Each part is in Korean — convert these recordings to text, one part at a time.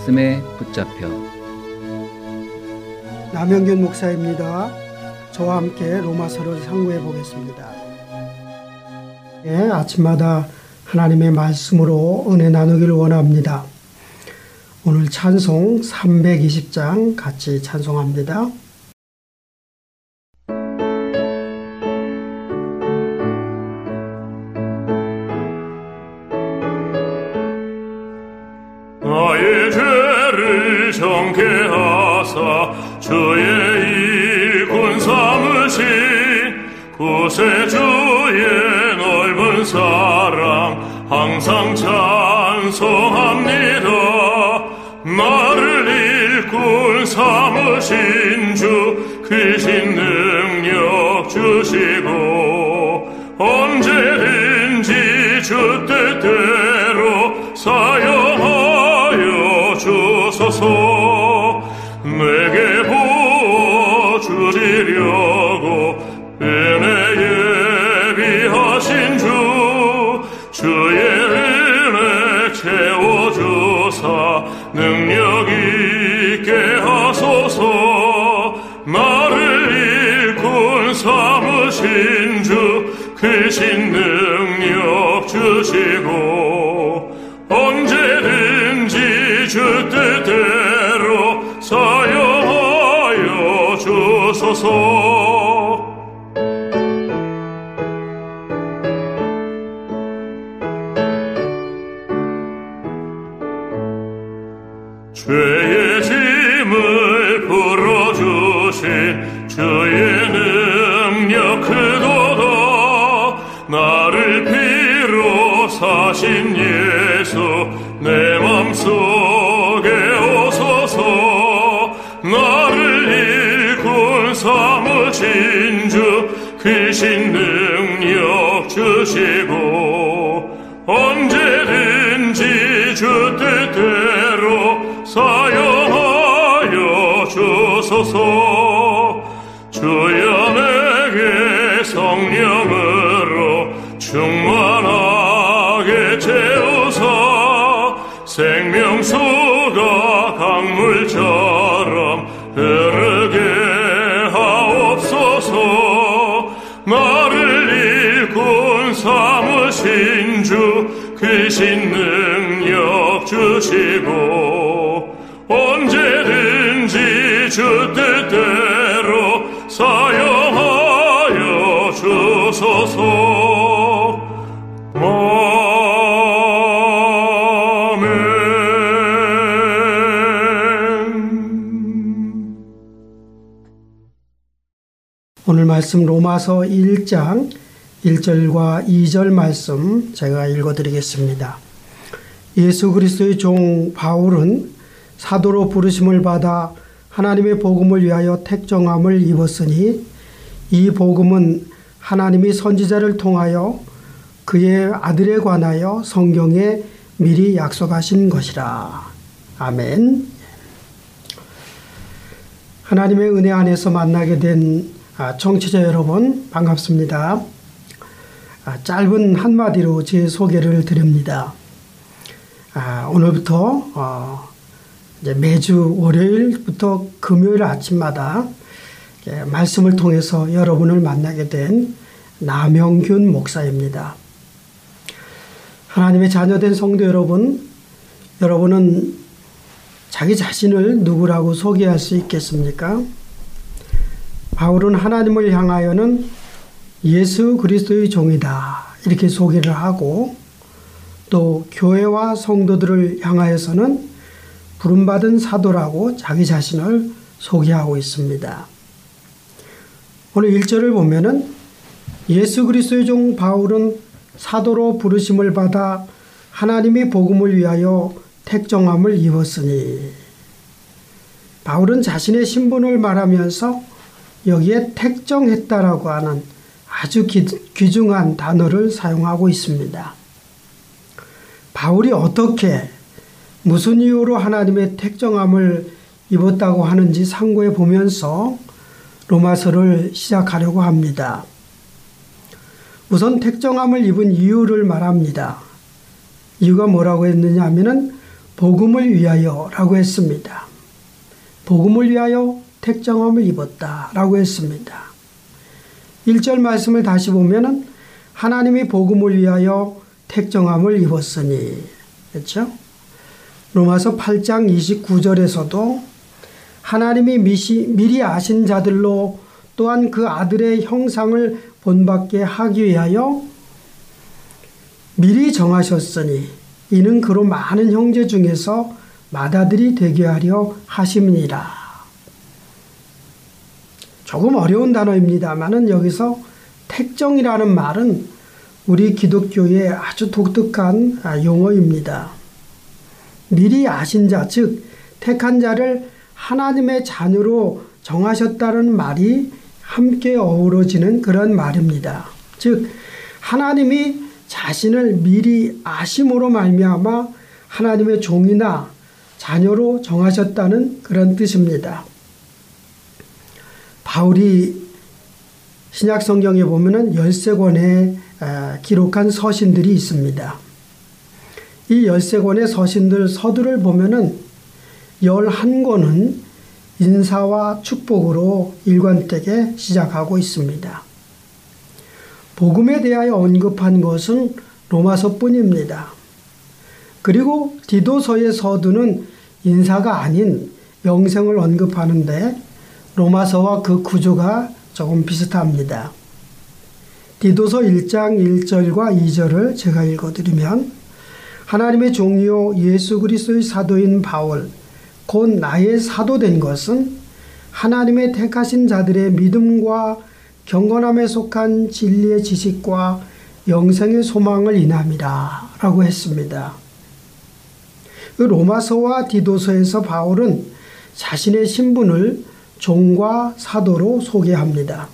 말씀에 붙잡혀. 남영균 목사입니다. 저와 함께 로마서를 상고해 보겠습니다. 아침마다 하나님의 말씀으로 은혜 나누기를 원합니다. 오늘 찬송 320장 같이 찬송합니다. 나의 죄를 정케 하사 주의 일꾼 삼으신 구세주의 넓은 사랑 항상 찬송합니다. 나를 일꾼 삼으신 주 크신 능력 주시고 언제든지 주 뜻대로 사용하여 주소서. 내게 부어주시려고 은혜 예비하신 주 주의 은혜 채워주사 능력 있게 하소서. 나를 일꾼 삼으신 주 크신 능력 주시고 언제든지 주 뜻대로 사용하여 주소서. 죄의 짐을 풀어주신 주의 능력 크도다. 나를 피로 사신 예수 내 맘속에 오소서. 나를 일꾼 삼으신 주 크신 능력 주시고 언제든지 주 뜻대로 사용하여 주소서. 주여 내게 성령으로 충만하게 채우사 생명수가 강물처럼 흐르게 하옵소서. 나를 일꾼 삼으신 주 크신 능력 주시고 언제든지 주 뜻대로 사용하여 주소서. 오늘 말씀 로마서 1장 1절과 2절 말씀 제가 읽어드리겠습니다. 예수 그리스도의 종 바울은 사도로 부르심을 받아 하나님의 복음을 위하여 택정함을 입었으니 이 복음은 하나님이 선지자를 통하여 그의 아들에 관하여 성경에 미리 약속하신 것이라. 아멘. 하나님의 은혜 안에서 만나게 된 청취자 여러분 반갑습니다. 짧은 한마디로 제 소개를 드립니다. 오늘부터 이제 매주 월요일부터 금요일 아침마다 말씀을 통해서 여러분을 만나게 된 남영균 목사입니다. 하나님의 자녀된 성도 여러분, 여러분은 자기 자신을 누구라고 소개할 수 있겠습니까? 바울은 하나님을 향하여는 예수 그리스도의 종이다 이렇게 소개를 하고 또 교회와 성도들을 향하여서는 부름받은 사도라고 자기 자신을 소개하고 있습니다. 오늘 1절을 보면은 예수 그리스도의 종 바울은 사도로 부르심을 받아 하나님의 복음을 위하여 택정함을 입었으니, 바울은 자신의 신분을 말하면서 여기에 택정했다라고 하는 아주 귀중한 단어를 사용하고 있습니다. 바울이 어떻게 무슨 이유로 하나님의 택정함을 입었다고 하는지 상고해 보면서 로마서를 시작하려고 합니다. 우선 택정함을 입은 이유를 말합니다. 이유가 뭐라고 했느냐 하면은 복음을 위하여 라고 했습니다. 복음을 위하여 택정함을 입었다 라고 했습니다. 1절 말씀을 다시 보면은 하나님이 복음을 위하여 택정함을 입었으니, 그렇죠? 로마서 8장 29절에서도 하나님이 미리 아신 자들로 또한 그 아들의 형상을 본받게 하기 위하여 미리 정하셨으니 이는 그로 많은 형제 중에서 맏아들이 되게 하려 하심이니라. 조금 어려운 단어입니다만은 여기서 택정이라는 말은 우리 기독교의 아주 독특한 용어입니다. 미리 아신 자, 즉 택한 자를 하나님의 자녀로 정하셨다는 말이 함께 어우러지는 그런 말입니다. 즉 하나님이 자신을 미리 아심으로 말미암아 하나님의 종이나 자녀로 정하셨다는 그런 뜻입니다. 바울이 신약 성경에 보면은 13권에 기록한 서신들이 있습니다. 이 13권의 서신들 서두를 보면은 11권은 인사와 축복으로 일관되게 시작하고 있습니다. 복음에 대하여 언급한 것은 로마서뿐입니다. 그리고 디도서의 서두는 인사가 아닌 영생을 언급하는데 로마서와 그 구조가 조금 비슷합니다. 디도서 1장 1절과 2절을 제가 읽어드리면 하나님의 종이요 예수 그리스도의 사도인 바울 곧 나의 사도된 것은 하나님의 택하신 자들의 믿음과 경건함에 속한 진리의 지식과 영생의 소망을 인함이라 라고 했습니다. 로마서와 디도서에서 바울은 자신의 신분을 종과 사도로 소개합니다.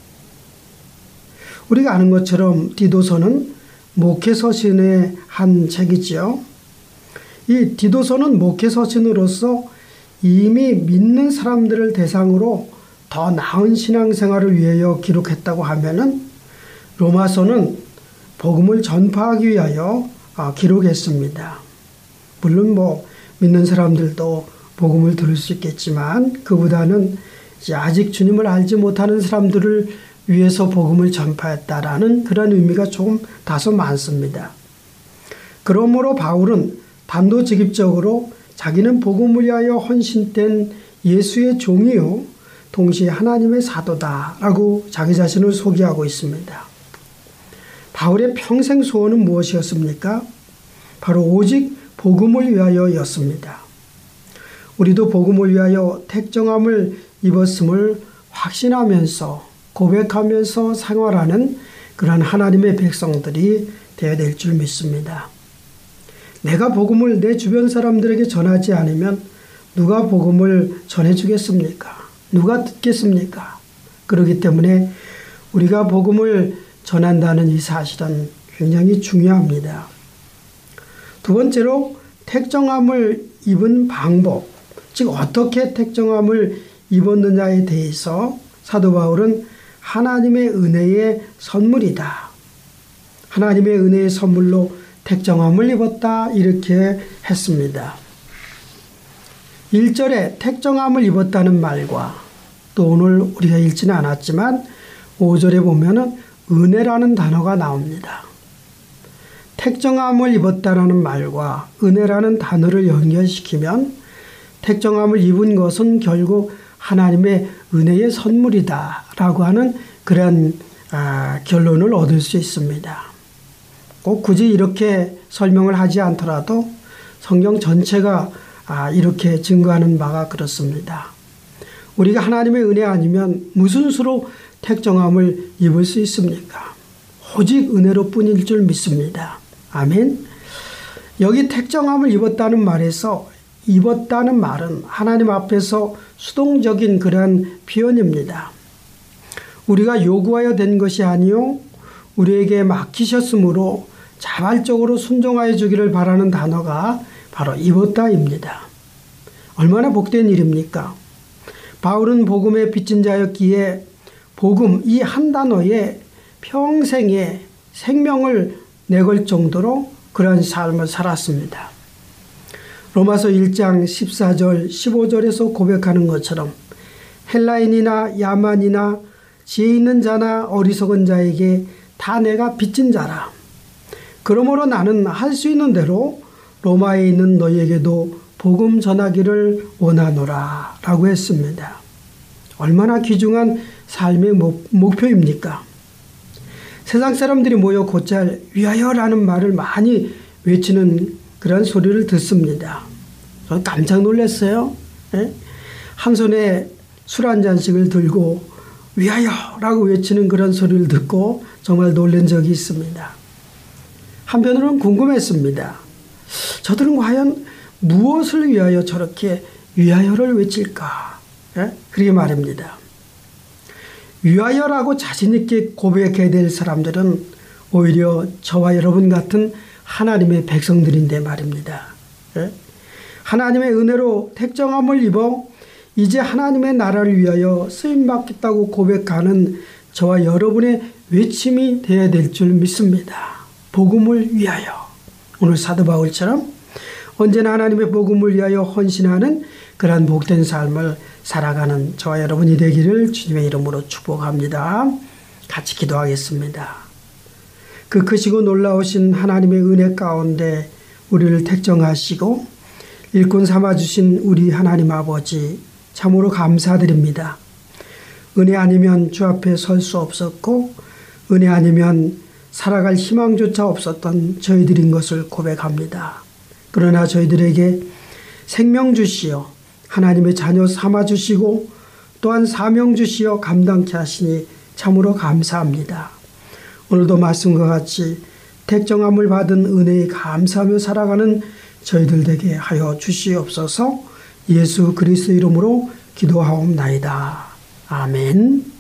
우리가 아는 것처럼 디도서는 목회서신의 한 책이지요. 이 디도서는 목회서신으로서 이미 믿는 사람들을 대상으로 더 나은 신앙생활을 위하여 기록했다고 하면은 로마서는 복음을 전파하기 위하여 기록했습니다. 물론 믿는 사람들도 복음을 들을 수 있겠지만 그보다는 아직 주님을 알지 못하는 사람들을 위해서 복음을 전파했다라는 그런 의미가 조금 다소 많습니다. 그러므로 바울은 단도직입적으로 자기는 복음을 위하여 헌신된 예수의 종이요 동시에 하나님의 사도다라고 자기 자신을 소개하고 있습니다. 바울의 평생 소원은 무엇이었습니까? 바로 오직 복음을 위하여였습니다. 우리도 복음을 위하여 택정함을 입었음을 확신하면서 고백하면서 생활하는 그런 하나님의 백성들이 되어야 될 줄 믿습니다. 내가 복음을 내 주변 사람들에게 전하지 않으면 누가 복음을 전해주겠습니까? 누가 듣겠습니까? 그렇기 때문에 우리가 복음을 전한다는 이 사실은 굉장히 중요합니다. 두 번째로 택정함을 입은 방법, 즉 어떻게 택정함을 입었느냐에 대해서 사도 바울은 하나님의 은혜의 선물이다. 하나님의 은혜의 선물로 택정함을 입었다 이렇게 했습니다. 1절에 택정함을 입었다는 말과 또 오늘 우리가 읽지는 않았지만 5절에 보면은 은혜라는 단어가 나옵니다. 택정함을 입었다라는 말과 은혜라는 단어를 연결시키면 택정함을 입은 것은 결국 하나님의 은혜의 선물이다라고 하는 그런 결론을 얻을 수 있습니다. 꼭 굳이 이렇게 설명을 하지 않더라도 성경 전체가 이렇게 증거하는 바가 그렇습니다. 우리가 하나님의 은혜 아니면 무슨 수로 택정함을 입을 수 있습니까? 오직 은혜로 뿐일 줄 믿습니다. 아멘. 여기 택정함을 입었다는 말에서 입었다는 말은 하나님 앞에서 수동적인 그런 표현입니다. 우리가 요구하여 된 것이 아니요 우리에게 맡기셨으므로 자발적으로 순종하여 주기를 바라는 단어가 바로 입었다입니다. 얼마나 복된 일입니까? 바울은 복음의 빚진 자였기에 복음 이 한 단어에 평생의 생명을 내걸 정도로 그런 삶을 살았습니다. 로마서 1장 14절 15절에서 고백하는 것처럼 헬라인이나 야만이나 지혜 있는 자나 어리석은 자에게 다 내가 빚진 자라. 그러므로 나는 할 수 있는 대로 로마에 있는 너희에게도 복음 전하기를 원하노라 라고 했습니다. 얼마나 귀중한 삶의 목표입니까? 세상 사람들이 모여 곧잘 위하여라는 말을 많이 외치는 그런 소리를 듣습니다. 저는 깜짝 놀랐어요. 한 손에 술 한 잔씩을 들고 위하여라고 외치는 그런 소리를 듣고 정말 놀란 적이 있습니다. 한편으로는 궁금했습니다. 저들은 과연 무엇을 위하여 저렇게 위하여를 외칠까? 그렇게 말입니다. 위하여라고 자신있게 고백해야 될 사람들은 오히려 저와 여러분 같은 하나님의 백성들인데 말입니다. 하나님의 은혜로 택정함을 입어 이제 하나님의 나라를 위하여 쓰임받겠다고 고백하는 저와 여러분의 외침이 되어야 될 줄 믿습니다. 복음을 위하여. 오늘 사도 바울처럼 언제나 하나님의 복음을 위하여 헌신하는 그러한 복된 삶을 살아가는 저와 여러분이 되기를 주님의 이름으로 축복합니다. 같이 기도하겠습니다. 그 크시고 놀라우신 하나님의 은혜 가운데 우리를 택정하시고 일꾼 삼아주신 우리 하나님 아버지 참으로 감사드립니다. 은혜 아니면 주 앞에 설 수 없었고 은혜 아니면 살아갈 희망조차 없었던 저희들인 것을 고백합니다. 그러나 저희들에게 생명 주시어 하나님의 자녀 삼아주시고 또한 사명 주시어 감당케 하시니 참으로 감사합니다. 오늘도 말씀과 같이 택정함을 받은 은혜에 감사하며 살아가는 저희들 되게 하여 주시옵소서. 예수 그리스도 이름으로 기도하옵나이다. 아멘.